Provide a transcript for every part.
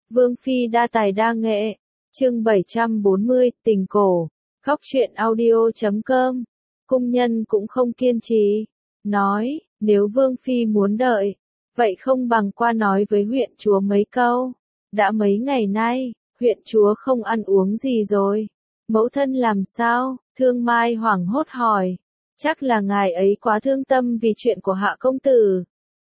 Vương Phi đa tài đa nghệ. Chương 740, tình cổ. Góc truyện audio.com. Cung nhân cũng không kiên trì. Nói, nếu Vương Phi muốn đợi, vậy không bằng qua nói với huyện chúa mấy câu. Đã mấy ngày nay, huyện chúa không ăn uống gì rồi. Mẫu thân làm sao? Thương Mai hoảng hốt hỏi. Chắc là ngài ấy quá thương tâm vì chuyện của Hạ công tử.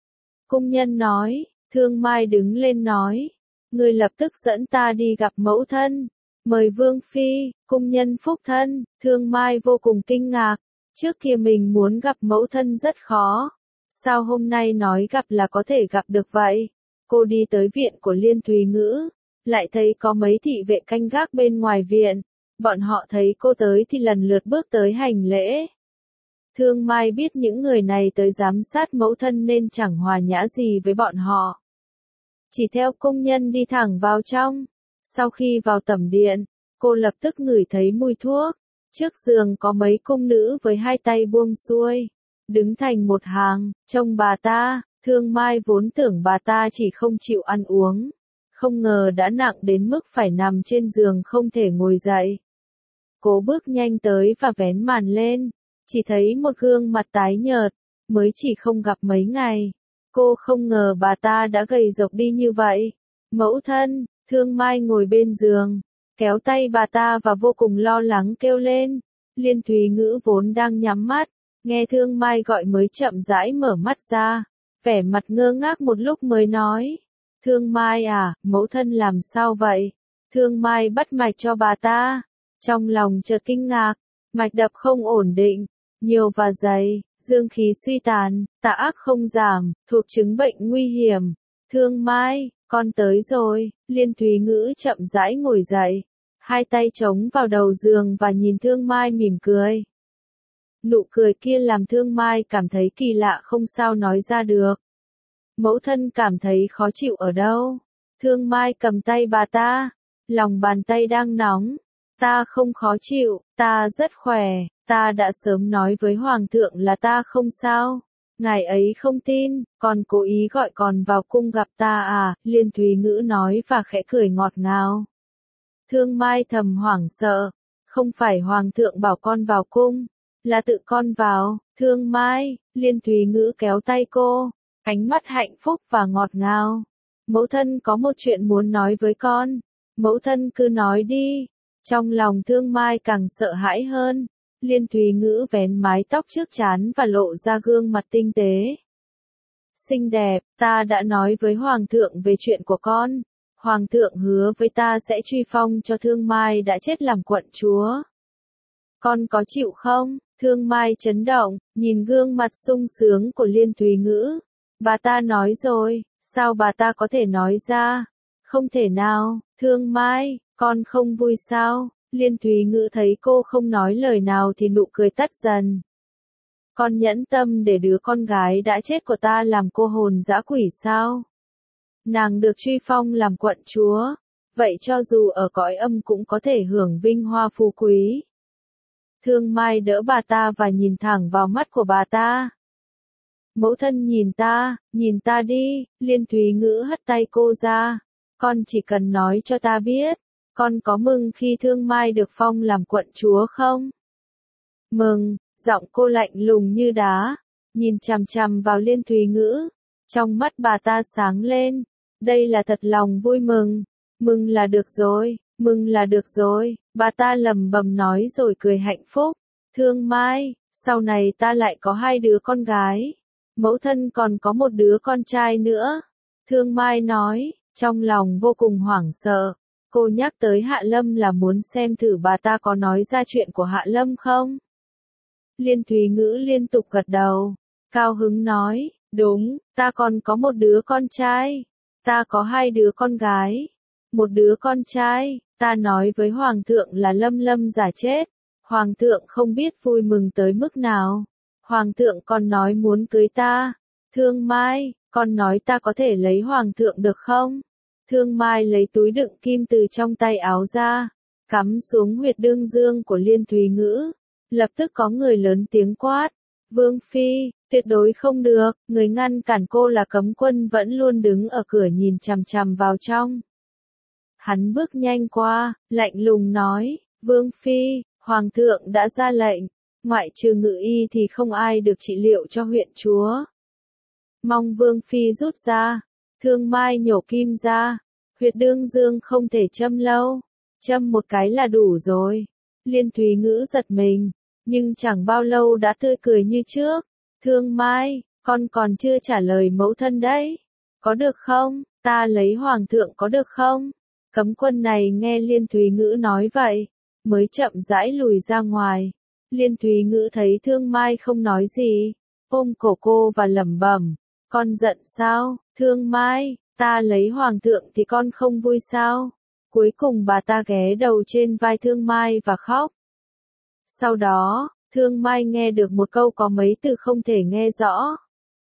Cung nhân nói. Thương Mai đứng lên nói. Ngươi lập tức dẫn ta đi gặp mẫu thân. Mời Vương Phi. Cung nhân phúc thân. Thương Mai vô cùng kinh ngạc. Trước kia mình muốn gặp mẫu thân rất khó. Sao hôm nay nói gặp là có thể gặp được vậy? Cô đi tới viện của Liên Thúy Ngữ, lại thấy có mấy thị vệ canh gác bên ngoài viện. Bọn họ thấy cô tới thì lần lượt bước tới hành lễ. Thương Mai biết những người này tới giám sát mẫu thân nên chẳng hòa nhã gì với bọn họ. Chỉ theo công nhân đi thẳng vào trong. Sau khi vào tẩm điện, cô lập tức ngửi thấy mùi thuốc. Trước giường có mấy cung nữ với hai tay buông xuôi, đứng thành một hàng, trông bà ta. Thương Mai vốn tưởng bà ta chỉ không chịu ăn uống, không ngờ đã nặng đến mức phải nằm trên giường không thể ngồi dậy. Cô bước nhanh tới và vén màn lên, chỉ thấy một gương mặt tái nhợt, mới chỉ không gặp mấy ngày. Cô không ngờ bà ta đã gầy rộc đi như vậy. Mẫu thân. Thương Mai ngồi bên giường, kéo tay bà ta và vô cùng lo lắng kêu lên. Liên Thúy Ngữ vốn đang nhắm mắt, nghe Thương Mai gọi mới chậm rãi mở mắt ra, vẻ mặt ngơ ngác một lúc mới nói. Thương Mai à, mẫu thân làm sao vậy? Thương Mai bắt mạch cho bà ta, trong lòng chợt kinh ngạc, mạch đập không ổn định, nhiều và dày, dương khí suy tàn, tà ác không giảm, thuộc chứng bệnh nguy hiểm. Thương Mai, con tới rồi. Liên Thúy Ngữ chậm rãi ngồi dậy, hai tay chống vào đầu giường và nhìn Thương Mai mỉm cười. Nụ cười kia làm Thương Mai cảm thấy kỳ lạ không sao nói ra được. Mẫu thân cảm thấy khó chịu ở đâu? Thương Mai cầm tay bà ta, lòng bàn tay đang nóng. Ta không khó chịu, ta rất khỏe, ta đã sớm nói với Hoàng thượng là ta không sao. Ngài ấy không tin, còn cố ý gọi con vào cung gặp ta à? Liên Thúy Ngữ nói và khẽ cười ngọt ngào. Thương Mai thầm hoảng sợ, không phải Hoàng thượng bảo con vào cung, là tự con vào. Thương Mai. Liên Thúy Ngữ kéo tay cô, ánh mắt hạnh phúc và ngọt ngào. Mẫu thân có một chuyện muốn nói với con. Mẫu thân cứ nói đi. Trong lòng Thương Mai càng sợ hãi hơn. Liên Thúy Ngữ vén mái tóc trước trán và lộ ra gương mặt tinh tế. Xinh đẹp, ta đã nói với Hoàng thượng về chuyện của con. Hoàng thượng hứa với ta sẽ truy phong cho Thương Mai đã chết làm quận chúa. Con có chịu không? Thương Mai chấn động, nhìn gương mặt sung sướng của Liên Thúy Ngữ. Bà ta nói rồi, sao bà ta có thể nói ra? Không thể nào. Thương Mai, con không vui sao? Liên Thúy Ngữ thấy cô không nói lời nào thì nụ cười tắt dần. Con nhẫn tâm để đứa con gái đã chết của ta làm cô hồn dã quỷ sao? Nàng được truy phong làm quận chúa, vậy cho dù ở cõi âm cũng có thể hưởng vinh hoa phú quý. Thương Mai đỡ bà ta và nhìn thẳng vào mắt của bà ta. Mẫu thân nhìn ta đi. Liên Thúy Ngữ hất tay cô ra. Con chỉ cần nói cho ta biết, con có mừng khi Thương Mai được phong làm quận chúa không? Mừng. Giọng cô lạnh lùng như đá, nhìn chằm chằm vào Liên Thúy Ngữ. Trong mắt bà ta sáng lên. Đây là thật lòng vui mừng. Mừng là được rồi, mừng là được rồi. Bà ta lẩm bẩm nói rồi cười hạnh phúc. Thương Mai, sau này ta lại có 2 đứa con gái. Mẫu thân còn có 1 đứa con trai nữa. Thương Mai nói, trong lòng vô cùng hoảng sợ. Cô nhắc tới Hạ Lâm là muốn xem thử bà ta có nói ra chuyện của Hạ Lâm không? Liên Thúy Ngữ liên tục gật đầu, cao hứng nói, đúng, ta còn có 1 đứa con trai. Ta có 2 đứa con gái. 1 đứa con trai. Ta nói với Hoàng thượng là Lâm Lâm giả chết. Hoàng thượng không biết vui mừng tới mức nào. Hoàng thượng còn nói muốn cưới ta. Thương Mai, con nói ta có thể lấy Hoàng thượng được không? Thương Mai lấy túi đựng kim từ trong tay áo ra, cắm xuống huyệt đương dương của Liên Thúy Ngữ. Lập tức có người lớn tiếng quát. Vương Phi, tuyệt đối không được. Người ngăn cản cô là cấm quân vẫn luôn đứng ở cửa nhìn chằm chằm vào trong. Hắn bước nhanh qua, lạnh lùng nói, Vương Phi, Hoàng thượng đã ra lệnh, ngoại trừ Ngự Y thì không ai được trị liệu cho huyện chúa. Mong Vương Phi rút ra, Thương Mai nhổ kim ra, huyệt đương dương không thể châm lâu, châm một cái là đủ rồi. Liên Thúy Ngữ giật mình, nhưng chẳng bao lâu đã tươi cười như trước. Thương Mai, con còn chưa trả lời mẫu thân đấy. Có được không? Ta lấy Hoàng thượng có được không? Cấm quân này nghe Liên Thúy Ngữ nói vậy, mới chậm rãi lùi ra ngoài. Liên Thúy Ngữ thấy Thương Mai không nói gì, ôm cổ cô và lẩm bẩm, con giận sao? Thương Mai, ta lấy Hoàng thượng thì con không vui sao? Cuối cùng bà ta ghé đầu trên vai Thương Mai và khóc. Sau đó, Thương Mai nghe được một câu có mấy từ không thể nghe rõ.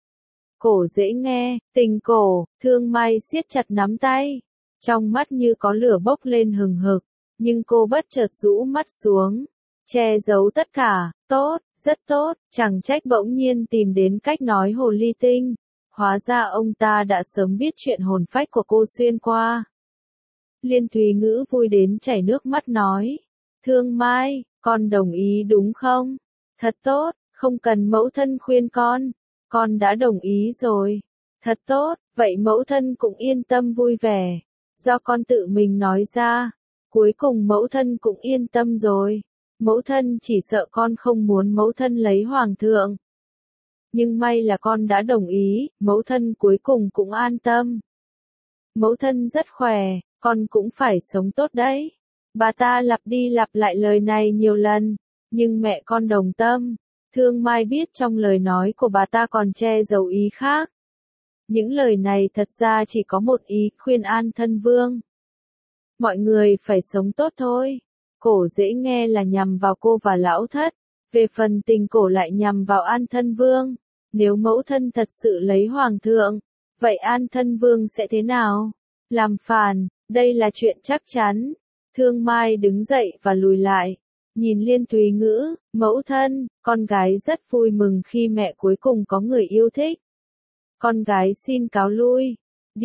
Cổ dễ nghe, tình cổ, Thương Mai siết chặt nắm tay. Trong mắt như có lửa bốc lên hừng hực, nhưng cô bất chợt rũ mắt xuống, che giấu tất cả. Tốt, rất tốt, chẳng trách bỗng nhiên tìm đến cách nói hồ ly tinh. Hóa ra ông ta đã sớm biết chuyện hồn phách của cô xuyên qua. Liên Thúy Ngữ vui đến chảy nước mắt nói, Thương Mai, con đồng ý đúng không? Thật tốt, không cần mẫu thân khuyên con đã đồng ý rồi. Thật tốt, vậy mẫu thân cũng yên tâm vui vẻ. Do con tự mình nói ra, cuối cùng mẫu thân cũng yên tâm rồi. Mẫu thân chỉ sợ con không muốn mẫu thân lấy Hoàng thượng. Nhưng may là con đã đồng ý, mẫu thân cuối cùng cũng an tâm. Mẫu thân rất khỏe, con cũng phải sống tốt đấy. Bà ta lặp đi lặp lại lời này nhiều lần, nhưng mẹ con đồng tâm. Thương Mai biết trong lời nói của bà ta còn che giấu ý khác. Những lời này thật ra chỉ có một ý, khuyên an thân vương. Mọi người phải sống tốt thôi. Cổ dễ nghe là nhằm vào cô và lão thất. Về phần tình cổ lại nhằm vào an thân vương. Nếu mẫu thân thật sự lấy Hoàng thượng, vậy an thân vương sẽ thế nào? Làm phản, đây là chuyện chắc chắn. Thương Mai đứng dậy và lùi lại. Nhìn Liên Thúy Ngữ, mẫu thân, con gái rất vui mừng khi mẹ cuối cùng có người yêu thích. Con gái xin cáo lui.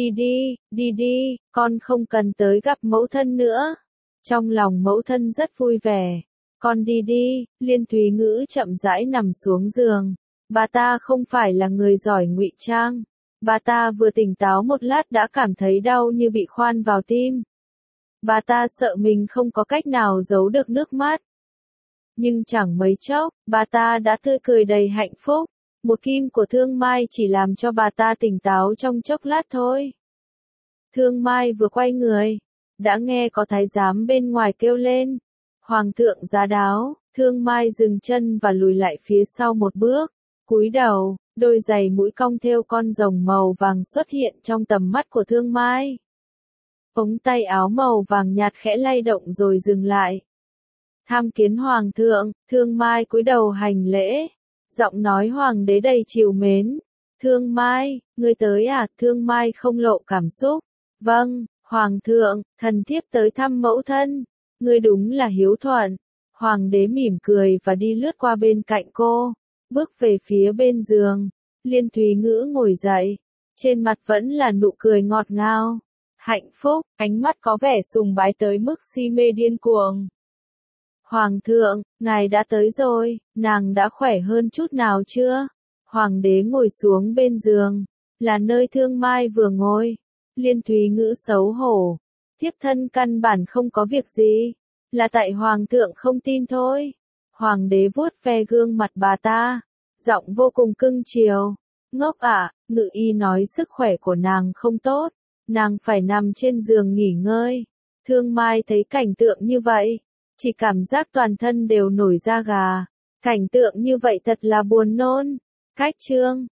Đi đi, con không cần tới gặp mẫu thân nữa. Trong lòng mẫu thân rất vui vẻ. Con đi đi, Liên Thúy Ngữ chậm rãi nằm xuống giường. Bà ta không phải là người giỏi ngụy trang. Bà ta vừa tỉnh táo một lát đã cảm thấy đau như bị khoan vào tim. Bà ta sợ mình không có cách nào giấu được nước mắt. Nhưng chẳng mấy chốc, bà ta đã tươi cười đầy hạnh phúc. Một kim của Thương Mai chỉ làm cho bà ta tỉnh táo trong chốc lát thôi. Thương Mai vừa quay người, đã nghe có thái giám bên ngoài kêu lên. Hoàng thượng giá đáo, Thương Mai dừng chân và lùi lại phía sau một bước. Cúi đầu, đôi giày mũi cong thêu con rồng màu vàng xuất hiện trong tầm mắt của Thương Mai. Ống tay áo màu vàng nhạt khẽ lay động rồi dừng lại. Tham kiến Hoàng thượng, Thương Mai cúi đầu hành lễ. Giọng nói hoàng đế đầy trìu mến. Thương Mai, ngươi tới à? Thương Mai không lộ cảm xúc. Vâng, Hoàng thượng, thần thiếp tới thăm mẫu thân. Ngươi đúng là hiếu thuận. Hoàng đế mỉm cười và đi lướt qua bên cạnh cô. Bước về phía bên giường. Liên Thúy Ngữ ngồi dậy. Trên mặt vẫn là nụ cười ngọt ngào. Hạnh phúc, ánh mắt có vẻ sùng bái tới mức si mê điên cuồng. Hoàng thượng, ngài đã tới rồi, nàng đã khỏe hơn chút nào chưa? Hoàng đế ngồi xuống bên giường, là nơi Thương Mai vừa ngồi. Liên Thúy Ngữ xấu hổ. Thiếp thân căn bản không có việc gì. Là tại Hoàng thượng không tin thôi. Hoàng đế vuốt ve gương mặt bà ta. Giọng vô cùng cưng chiều. Ngốc ạ, Ngự Y nói sức khỏe của nàng không tốt. Nàng phải nằm trên giường nghỉ ngơi. Thương Mai thấy cảnh tượng như vậy. Chỉ cảm giác toàn thân đều nổi da gà. Cảnh tượng như vậy thật là buồn nôn. Cách chương